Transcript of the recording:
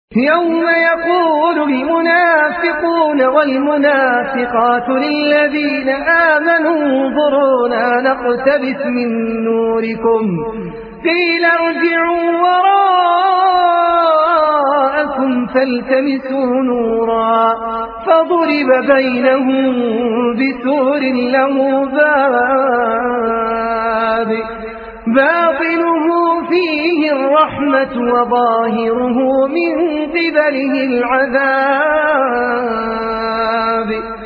يوم يقول المنافقون والمنافقات للذين آمنوا انظرونا نقتبس من نوركم قيل ارجعوا وراءكم فالتمسوا نورا فضرب بينهم بسور له باب باطنه فيه الرحمة وظاهره من قبله العذاب.